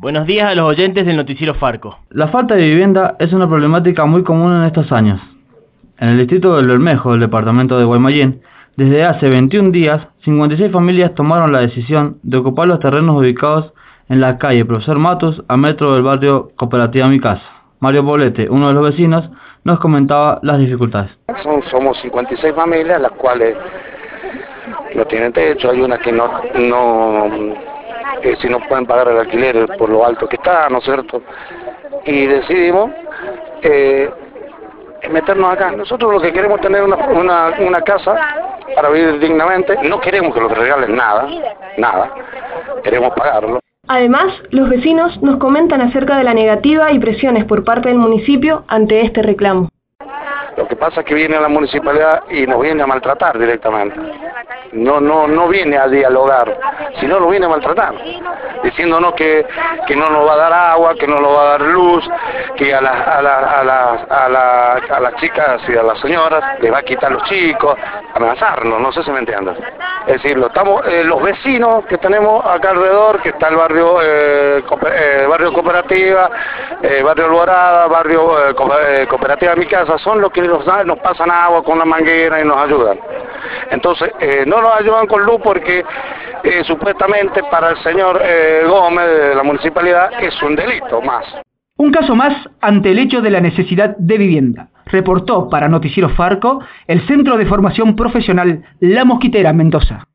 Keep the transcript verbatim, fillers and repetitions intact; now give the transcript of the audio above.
Buenos días a los oyentes del Noticiero Farco. La falta de vivienda es una problemática muy común en estos años. En el distrito del Bermejo, del departamento de Guaymallén, desde hace veintiún días, cincuenta y seis familias tomaron la decisión de ocupar los terrenos ubicados en la calle Profesor Matus, a metro del barrio Cooperativa Mi Casa. Mario Poblete, uno de los vecinos, nos comentaba las dificultades. Son, somos cincuenta y seis familias, las cuales no tienen techo, hay unas que no, no eh, si no pueden pagar el alquiler por lo alto que está, ¿no es cierto? Y decidimos eh, meternos acá. Nosotros lo que queremos es tener una, una, una casa para vivir dignamente, no queremos que nos regalen nada, nada, queremos pagarlo. Además, los vecinos nos comentan acerca de la negativa y presiones por parte del municipio ante este reclamo. Lo que pasa es que viene la municipalidad y nos viene a maltratar directamente. No, no, no viene a dialogar, sino nos viene a maltratar, diciéndonos que, que no nos va a dar agua, que no nos va a dar luz, que a, la, a, la, a, la, a, la, a las chicas y a las señoras les va a quitar los chicos, amenazarnos, no sé si me entiendes. Es decir, lo estamos, eh, los vecinos que tenemos acá alrededor, que está el barrio, eh, eh, barrio Cooperativa, eh, barrio Alborada, barrio eh, Cooperativa Mi Casa, son los que nos, nos pasan agua con una manguera y nos ayudan. Entonces, eh, no nos ayudan con luz porque eh, supuestamente para el señor eh, Gómez de la municipalidad es un delito más. Un caso más ante el hecho de la necesidad de vivienda. Reportó para Noticiero Farco el Centro de Formación Profesional La Mosquitera, Mendoza.